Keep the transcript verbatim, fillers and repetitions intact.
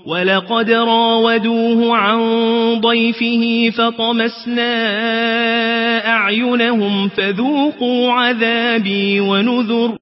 ولقد راودوه عن ضيفه فطمسنا أعينهم فذوقوا عذابي ونذر